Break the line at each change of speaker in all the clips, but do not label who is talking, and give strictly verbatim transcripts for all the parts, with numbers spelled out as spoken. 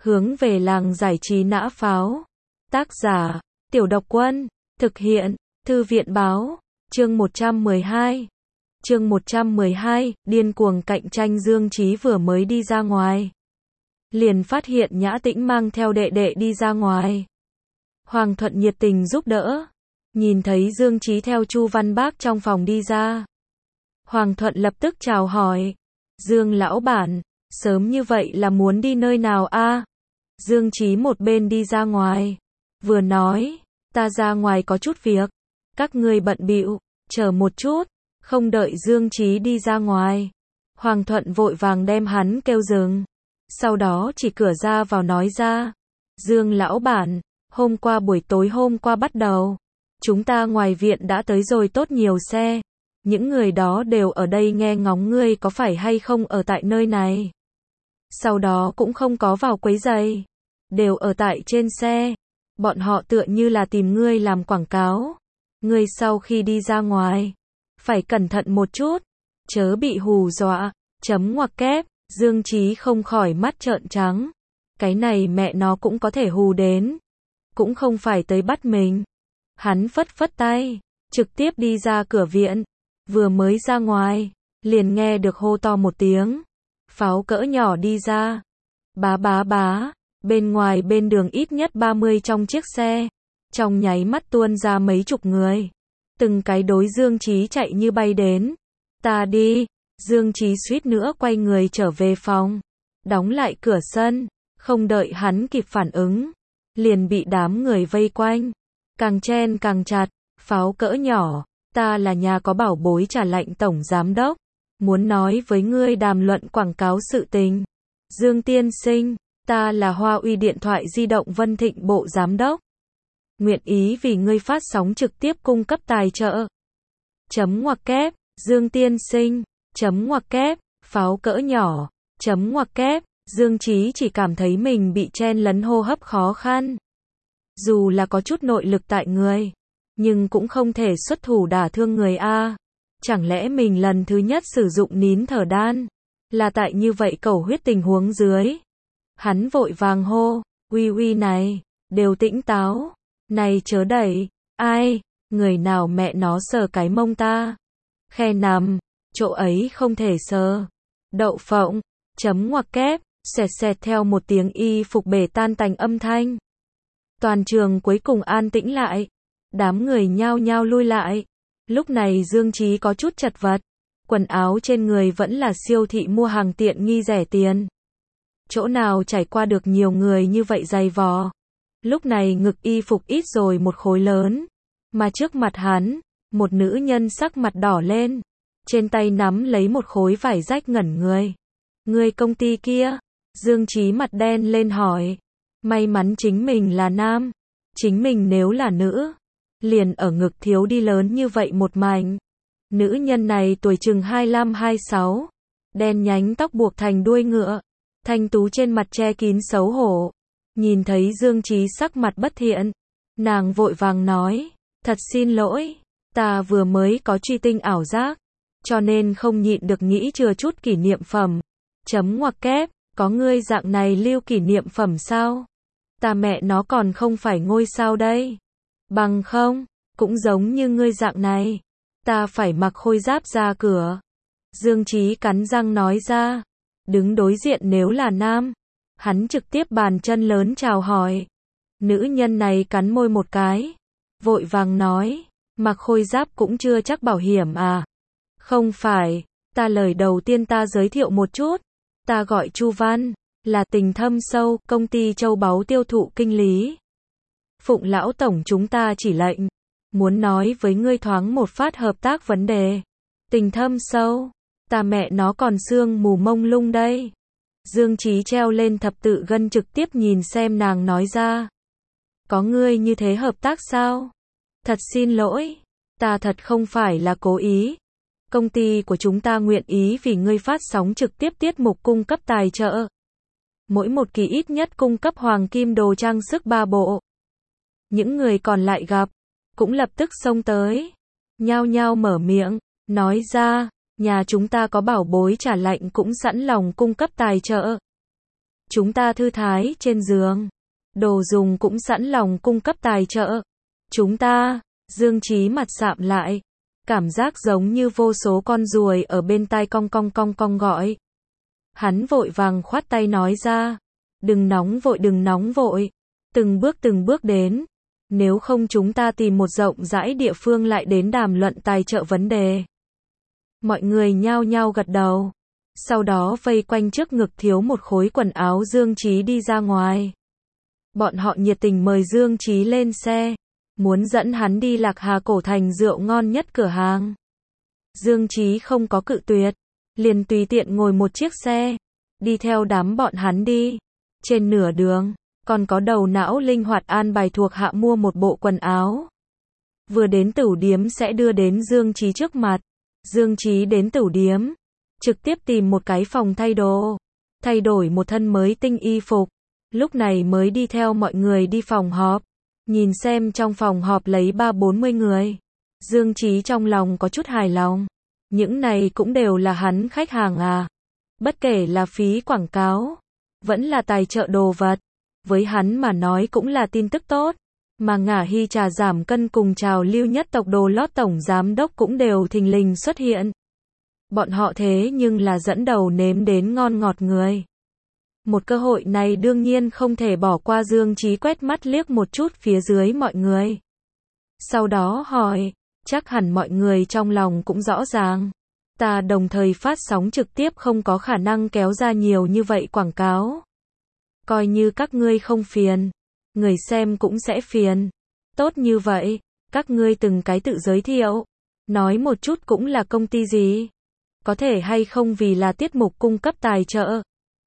Hướng về làng giải trí nã pháo. Tác giả, Tiểu Độc Quân. Thực hiện, Thư viện báo. Chương một trăm mười hai. Chương một trăm mười hai, điên cuồng cạnh tranh. Dương Chí vừa mới đi ra ngoài, liền phát hiện Nhã Tĩnh mang theo đệ đệ đi ra ngoài. Hoàng Thuận nhiệt tình giúp đỡ. Nhìn thấy Dương Chí theo Chu Văn Bác trong phòng đi ra, Hoàng Thuận lập tức chào hỏi. Dương lão bản, sớm như vậy là muốn đi nơi nào a? Dương Chí một bên đi ra ngoài, vừa nói, ta ra ngoài có chút việc, các ngươi bận bịu, chờ một chút. Không đợi Dương Chí đi ra ngoài, Hoàng Thuận vội vàng đem hắn kêu dừng. Sau đó chỉ cửa ra vào nói ra, Dương lão bản, hôm qua buổi tối hôm qua bắt đầu, chúng ta ngoài viện đã tới rồi tốt nhiều xe. Những người đó đều ở đây nghe ngóng ngươi có phải hay không ở tại nơi này. Sau đó cũng không có vào quấy giày, đều ở tại trên xe. Bọn họ tựa như là tìm ngươi làm quảng cáo. Ngươi sau khi đi ra ngoài, phải cẩn thận một chút, chớ bị hù dọa. Chấm ngoặc kép, Dương Chí không khỏi mắt trợn trắng. Cái này mẹ nó cũng có thể hù đến, cũng không phải tới bắt mình. Hắn phất phất tay, trực tiếp đi ra cửa viện. Vừa mới ra ngoài, liền nghe được hô to một tiếng. Pháo cỡ nhỏ đi ra. Bá bá bá, bên ngoài bên đường ít nhất ba mươi trong chiếc xe. Trong nháy mắt tuôn ra mấy chục người. Từng cái đối Dương Chí chạy như bay đến. Ta đi. Dương Chí suýt nữa quay người trở về phòng, đóng lại cửa sân. Không đợi hắn kịp phản ứng, liền bị đám người vây quanh, càng chen càng chặt. Pháo cỡ nhỏ, ta là nhà có bảo bối Trà Lạnh tổng giám đốc, muốn nói với ngươi đàm luận quảng cáo sự tình. Dương tiên sinh, ta là Hoa Uy điện thoại di động Vân Thịnh bộ giám đốc, nguyện ý vì ngươi phát sóng trực tiếp cung cấp tài trợ. Chấm ngoặc kép, Dương tiên sinh, chấm ngoặc kép, pháo cỡ nhỏ, chấm ngoặc kép. Dương Chí chỉ cảm thấy mình bị chen lấn hô hấp khó khăn. Dù là có chút nội lực tại người, nhưng cũng không thể xuất thủ đả thương người a. Chẳng lẽ mình lần thứ nhất sử dụng nín thở đan, là tại như vậy cầu huyết tình huống dưới. Hắn vội vàng hô, uy uy này, đều tĩnh táo, này chớ đẩy, ai, người nào mẹ nó sờ cái mông ta. Khe nằm, chỗ ấy không thể sờ. Đậu phộng, chấm ngoặc kép. Xẹt xẹt theo một tiếng y phục bể tan tành âm thanh. Toàn trường cuối cùng an tĩnh lại. Đám người nhao nhao lui lại. Lúc này Dương Chí có chút chật vật. Quần áo trên người vẫn là siêu thị mua hàng tiện nghi rẻ tiền. Chỗ nào trải qua được nhiều người như vậy dày vò. Lúc này ngực y phục ít rồi một khối lớn. Mà trước mặt hắn, một nữ nhân sắc mặt đỏ lên. Trên tay nắm lấy một khối vải rách ngẩn người. Người công ty kia? Dương Chí mặt đen lên hỏi. May mắn chính mình là nam. Chính mình nếu là nữ, liền ở ngực thiếu đi lớn như vậy một mảnh. Nữ nhân này tuổi chừng hai mươi lăm hai mươi sáu. Đen nhánh tóc buộc thành đuôi ngựa. Thanh tú trên mặt che kín xấu hổ. Nhìn thấy Dương Chí sắc mặt bất thiện, nàng vội vàng nói. Thật xin lỗi, ta vừa mới có truy tinh ảo giác, cho nên không nhịn được nghĩ chừa chút kỷ niệm phẩm. Chấm ngoặc kép. Có ngươi dạng này lưu kỷ niệm phẩm sao? Ta mẹ nó còn không phải ngôi sao đây. Bằng không, cũng giống như ngươi dạng này, ta phải mặc khôi giáp ra cửa. Dương Chí cắn răng nói ra. Đứng đối diện nếu là nam, hắn trực tiếp bàn chân lớn chào hỏi. Nữ nhân này cắn môi một cái, vội vàng nói, mặc khôi giáp cũng chưa chắc bảo hiểm à? Không phải, ta lời đầu tiên ta giới thiệu một chút. Ta gọi Chu Văn, là Tình Thâm Sâu, công ty châu báu tiêu thụ kinh lý. Phụng lão tổng chúng ta chỉ lệnh, muốn nói với ngươi thoáng một phát hợp tác vấn đề. Tình Thâm Sâu, ta mẹ nó còn sương mù mông lung đây. Dương Chí treo lên thập tự gân trực tiếp nhìn xem nàng nói ra. Có ngươi như thế hợp tác sao? Thật xin lỗi, ta thật không phải là cố ý. Công ty của chúng ta nguyện ý vì ngươi phát sóng trực tiếp tiết mục cung cấp tài trợ. Mỗi một kỳ ít nhất cung cấp hoàng kim đồ trang sức ba bộ. Những người còn lại gặp, cũng lập tức xông tới. Nhao nhao mở miệng, nói ra, nhà chúng ta có bảo bối Trà Lạnh cũng sẵn lòng cung cấp tài trợ. Chúng ta thư thái trên giường. Đồ dùng cũng sẵn lòng cung cấp tài trợ. Chúng ta, Dương Chí mặt sạm lại. Cảm giác giống như vô số con ruồi ở bên tai cong cong cong cong gọi. Hắn vội vàng khoát tay nói ra. Đừng nóng vội đừng nóng vội. Từng bước từng bước đến. Nếu không chúng ta tìm một rộng rãi địa phương lại đến đàm luận tài trợ vấn đề. Mọi người nhao nhao gật đầu. Sau đó vây quanh trước ngực thiếu một khối quần áo Dương Chí đi ra ngoài. Bọn họ nhiệt tình mời Dương Chí lên xe. Muốn dẫn hắn đi Lạc Hà Cổ Thành rượu ngon nhất cửa hàng. Dương Chí không có cự tuyệt. Liền tùy tiện ngồi một chiếc xe. Đi theo đám bọn hắn đi. Trên nửa đường. Còn có đầu não linh hoạt an bài thuộc hạ mua một bộ quần áo. Vừa đến tửu điếm sẽ đưa đến Dương Chí trước mặt. Dương Chí đến tửu điếm. Trực tiếp tìm một cái phòng thay đồ. Thay đổi một thân mới tinh y phục. Lúc này mới đi theo mọi người đi phòng họp. Nhìn xem trong phòng họp lấy ba bốn mươi người. Dương Chí trong lòng có chút hài lòng. Những này cũng đều là hắn khách hàng à. Bất kể là phí quảng cáo. Vẫn là tài trợ đồ vật. Với hắn mà nói cũng là tin tức tốt. Mà Ngả Hy trà giảm cân cùng trào lưu nhất tộc đồ lót tổng giám đốc cũng đều thình lình xuất hiện. Bọn họ thế nhưng là dẫn đầu nếm đến ngon ngọt người. Một cơ hội này đương nhiên không thể bỏ qua. Dương Chí quét mắt liếc một chút phía dưới mọi người. Sau đó hỏi, chắc hẳn mọi người trong lòng cũng rõ ràng. Ta đồng thời phát sóng trực tiếp không có khả năng kéo ra nhiều như vậy quảng cáo. Coi như các ngươi không phiền, người xem cũng sẽ phiền. Tốt như vậy, các ngươi từng cái tự giới thiệu. Nói một chút cũng là công ty gì. Có thể hay không vì là tiết mục cung cấp tài trợ.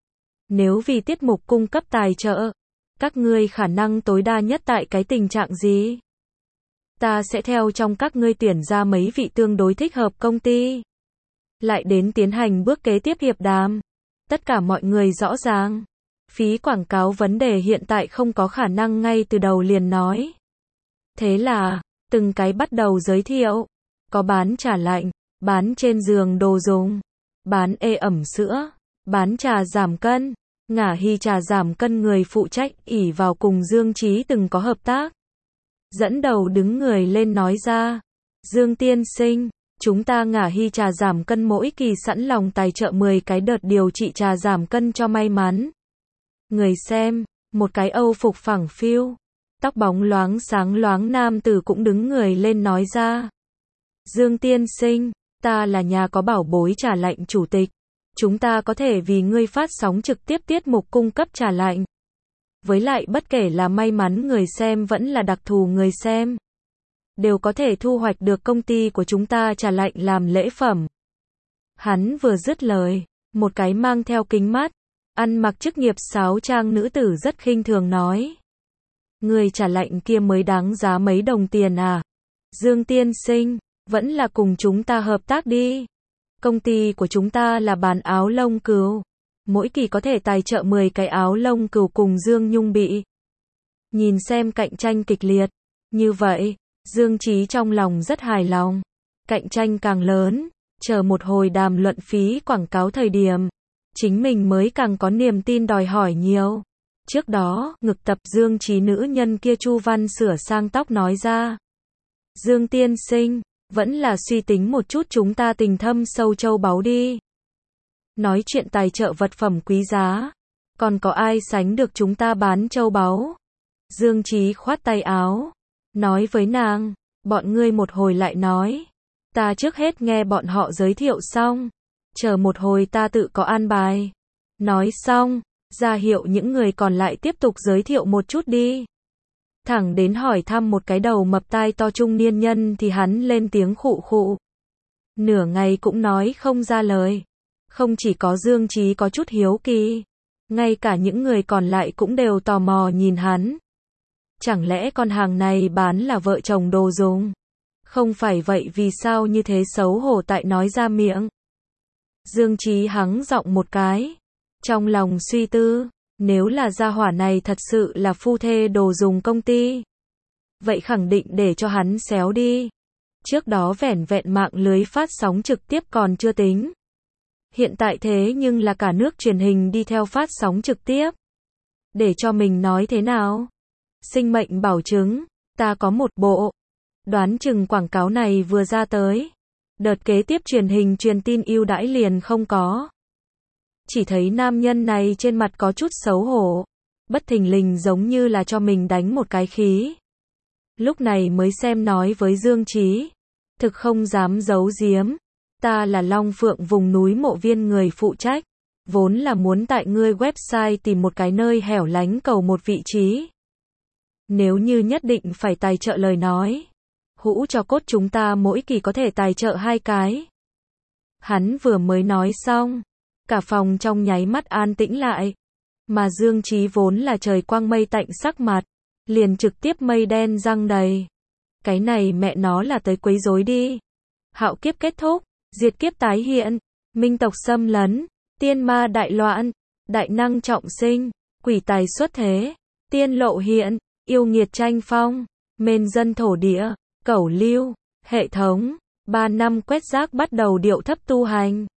Nếu vì tiết mục cung cấp tài trợ, các ngươi khả năng tối đa nhất tại cái tình trạng gì? Ta sẽ theo trong các ngươi tuyển ra mấy vị tương đối thích hợp công ty. Lại đến tiến hành bước kế tiếp hiệp đàm. Tất cả mọi người rõ ràng. Phí quảng cáo vấn đề hiện tại không có khả năng ngay từ đầu liền nói. Thế là, từng cái bắt đầu giới thiệu. Có bán trà lạnh, bán trên giường đồ dùng, bán ê ẩm sữa, bán trà giảm cân. Ngả Hy trà giảm cân người phụ trách ỷ vào cùng Dương Chí từng có hợp tác. Dẫn đầu đứng người lên nói ra. Dương tiên sinh, chúng ta Ngả Hy trà giảm cân mỗi kỳ sẵn lòng tài trợ mười cái đợt điều trị trà giảm cân cho may mắn. Người xem, một cái Âu phục phẳng phiu, tóc bóng loáng sáng loáng nam tử cũng đứng người lên nói ra. Dương tiên sinh, ta là nhà có bảo bối trà lạnh chủ tịch. Chúng ta có thể vì ngươi phát sóng trực tiếp tiết mục cung cấp trà lạnh. Với lại bất kể là may mắn người xem vẫn là đặc thù người xem. Đều có thể thu hoạch được công ty của chúng ta trà lạnh làm lễ phẩm. Hắn vừa dứt lời, một cái mang theo kính mắt, ăn mặc chức nghiệp sáo trang nữ tử rất khinh thường nói. Người trà lạnh kia mới đáng giá mấy đồng tiền à? Dương tiên sinh, vẫn là cùng chúng ta hợp tác đi. Công ty của chúng ta là bán áo lông cừu. Mỗi kỳ có thể tài trợ mười cái áo lông cừu cùng Dương Nhung bị. Nhìn xem cạnh tranh kịch liệt. Như vậy, Dương Chí trong lòng rất hài lòng. Cạnh tranh càng lớn, chờ một hồi đàm luận phí quảng cáo thời điểm. Chính mình mới càng có niềm tin đòi hỏi nhiều. Trước đó, ngực tập Dương Chí nữ nhân kia Chu Văn sửa sang tóc nói ra. Dương tiên sinh, vẫn là suy tính một chút chúng ta tình thâm sâu châu báu đi. Nói chuyện tài trợ vật phẩm quý giá. Còn có ai sánh được chúng ta bán châu báu? Dương Chí khoát tay áo. Nói với nàng, bọn ngươi một hồi lại nói. Ta trước hết nghe bọn họ giới thiệu xong. Chờ một hồi ta tự có an bài. Nói xong, ra hiệu những người còn lại tiếp tục giới thiệu một chút đi. Thẳng đến hỏi thăm một cái đầu mập tai to trung niên nhân thì hắn lên tiếng khụ khụ. Nửa ngày cũng nói không ra lời. Không chỉ có Dương Chí có chút hiếu kỳ. Ngay cả những người còn lại cũng đều tò mò nhìn hắn. Chẳng lẽ con hàng này bán là vợ chồng đồ dùng? Không phải vậy vì sao như thế xấu hổ tại nói ra miệng? Dương Chí hắng giọng một cái. Trong lòng suy tư, nếu là gia hỏa này thật sự là phu thê đồ dùng công ty. Vậy khẳng định để cho hắn xéo đi. Trước đó vẻn vẹn mạng lưới phát sóng trực tiếp còn chưa tính. Hiện tại thế nhưng là cả nước truyền hình đi theo phát sóng trực tiếp. Để cho mình nói thế nào? Sinh mệnh bảo chứng, ta có một bộ. Đoán chừng quảng cáo này vừa ra tới. Đợt kế tiếp truyền hình truyền tin ưu đãi liền không có. Chỉ thấy nam nhân này trên mặt có chút xấu hổ. Bất thình lình giống như là cho mình đánh một cái khí. Lúc này mới xem nói với Dương Trí. Thực không dám giấu giếm. Ta là Long Phượng vùng núi Mộ Viên người phụ trách. Vốn là muốn tại ngươi website tìm một cái nơi hẻo lánh cầu một vị trí. Nếu như nhất định phải tài trợ lời nói. Hũ cho cốt chúng ta mỗi kỳ có thể tài trợ hai cái. Hắn vừa mới nói xong. Cả phòng trong nháy mắt an tĩnh lại. Mà Dương Trí vốn là trời quang mây tạnh sắc mặt. Liền trực tiếp mây đen răng đầy. Cái này mẹ nó là tới quấy rối đi. Hạo kiếp kết thúc. Diệt kiếp tái hiện. Minh tộc xâm lấn. Tiên ma đại loạn. Đại năng trọng sinh. Quỷ tài xuất thế. Tiên lộ hiện. Yêu nghiệt tranh phong. Mên dân thổ địa. Cẩu lưu. Hệ thống. Ba năm quét rác bắt đầu điệu thấp tu hành.